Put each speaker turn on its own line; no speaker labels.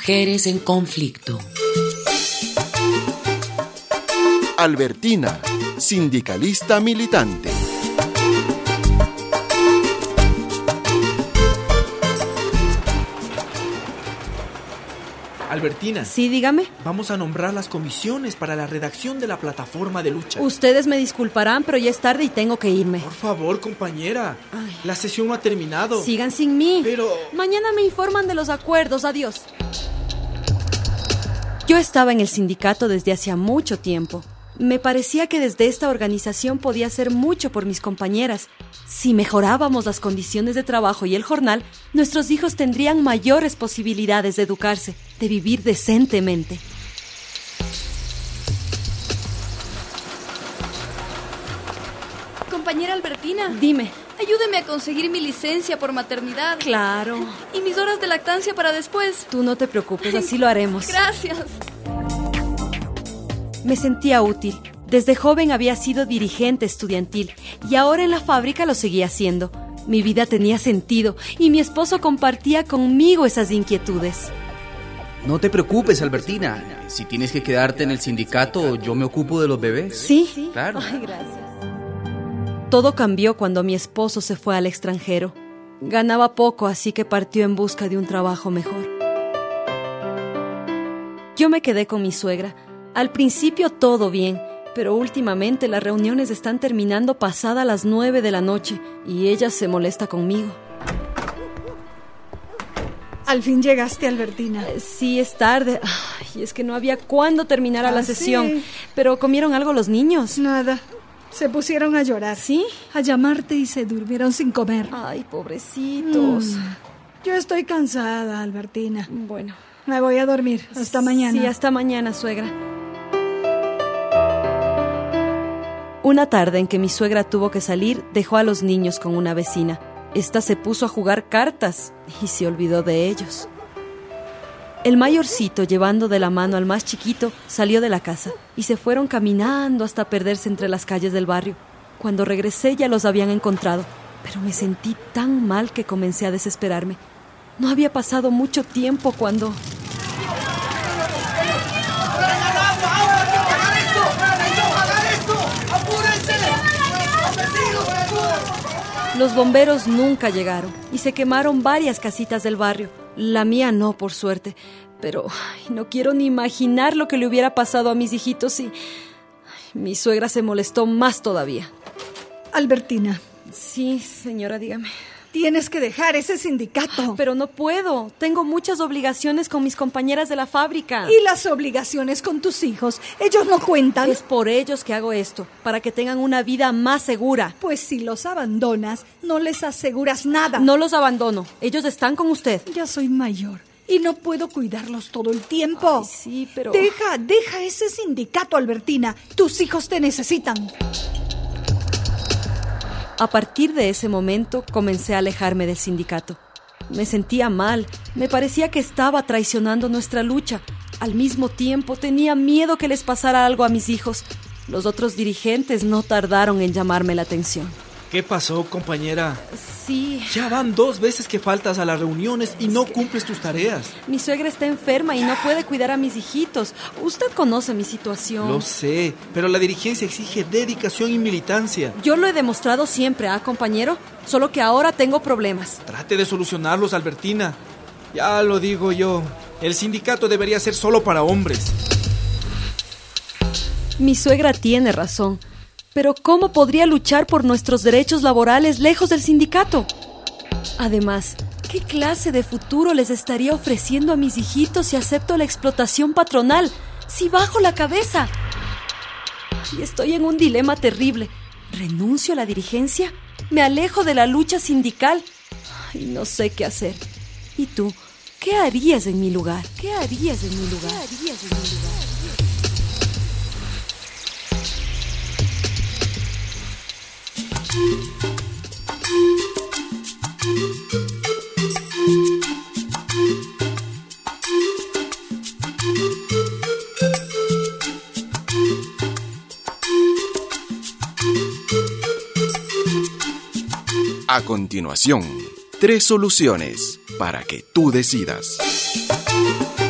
Mujeres en conflicto.
Albertina, sindicalista militante.
Albertina.
Sí, dígame.
Vamos a nombrar las comisiones para la redacción de la plataforma de lucha.
Ustedes me disculparán, pero ya es tarde y tengo que irme.
Por favor, compañera.
Ay.
La sesión no ha terminado.
Sigan sin mí.
Pero...
mañana me informan de los acuerdos. Adiós. Yo estaba en el sindicato desde hacía mucho tiempo. Me parecía que desde esta organización podía hacer mucho por mis compañeras. Si mejorábamos las condiciones de trabajo y el jornal, nuestros hijos tendrían mayores posibilidades de educarse, de vivir decentemente.
Compañera Albertina.
Dime.
Ayúdeme a conseguir mi licencia por maternidad.
Claro.
Y mis horas de lactancia para después.
Tú no te preocupes, así lo haremos.
Gracias.
Me sentía útil. Desde joven había sido dirigente estudiantil y ahora en la fábrica lo seguía haciendo. Mi vida tenía sentido y mi esposo compartía conmigo esas inquietudes.
No te preocupes, Albertina. Si tienes que quedarte en el sindicato, yo me ocupo de los bebés.
¿Sí?
Claro.
Ay, gracias. Todo cambió cuando mi esposo se fue al extranjero. Ganaba poco, así que partió en busca de un trabajo mejor. Yo me quedé con mi suegra. Al principio todo bien, pero últimamente las reuniones están terminando pasada las 9 de la noche y ella se molesta conmigo.
Al fin llegaste, Albertina.
Sí, es tarde. Ay, es que no había cuándo terminara la sesión.
Sí.
¿Pero comieron algo los niños?
Nada. Se pusieron a llorar.
¿Sí?
A llamarte y se durmieron sin comer.
Ay, pobrecitos.
Yo estoy cansada, Albertina.
Bueno.
Me voy a dormir. Hasta mañana.
Sí, hasta mañana, suegra. Una tarde en que mi suegra tuvo que salir, dejó a los niños con una vecina. Esta se puso a jugar cartas y se olvidó de ellos. El mayorcito, llevando de la mano al más chiquito, salió de la casa y se fueron caminando hasta perderse entre las calles del barrio. Cuando regresé ya los habían encontrado, pero me sentí tan mal que comencé a desesperarme. No había pasado mucho tiempo cuando... Los bomberos nunca llegaron y se quemaron varias casitas del barrio. La mía no, por suerte. Pero no quiero ni imaginar lo que le hubiera pasado a mis hijitos si... mi suegra se molestó más todavía.
Albertina.
Sí, señora, dígame.
Tienes que dejar ese sindicato.
Pero no puedo. Tengo muchas obligaciones con mis compañeras de la fábrica.
¿Y las obligaciones con tus hijos? ¿Ellos no cuentan?
Es por ellos que hago esto, para que tengan una vida más segura.
Pues si los abandonas, no les aseguras nada.
No los abandono. Ellos están con usted.
Ya soy mayor y no puedo cuidarlos todo el tiempo.
Ay, sí, pero...
Deja ese sindicato, Albertina. Tus hijos te necesitan.
A partir de ese momento comencé a alejarme del sindicato. Me sentía mal, me parecía que estaba traicionando nuestra lucha. Al mismo tiempo tenía miedo que les pasara algo a mis hijos. Los otros dirigentes no tardaron en llamarme la atención.
¿Qué pasó, compañera?
Sí.
Ya van 2 veces que faltas a las reuniones y no cumples tus tareas.
Mi suegra está enferma y no puede cuidar a mis hijitos. Usted conoce mi situación.
Lo sé, pero la dirigencia exige dedicación y militancia.
Yo lo he demostrado siempre, compañero? Solo que ahora tengo problemas.
Trate de solucionarlos, Albertina. Ya lo digo yo. El sindicato debería ser solo para hombres.
Mi suegra tiene razón. Pero ¿cómo podría luchar por nuestros derechos laborales lejos del sindicato? Además, ¿qué clase de futuro les estaría ofreciendo a mis hijitos si acepto la explotación patronal? Si bajo la cabeza. Y estoy en un dilema terrible. ¿Renuncio a la dirigencia? ¿Me alejo de la lucha sindical? Ay, no sé qué hacer. ¿Y tú? ¿Qué harías en mi lugar? ¿Qué harías en mi lugar? ¿Qué harías en mi lugar?
A continuación, 3 soluciones para que tú decidas.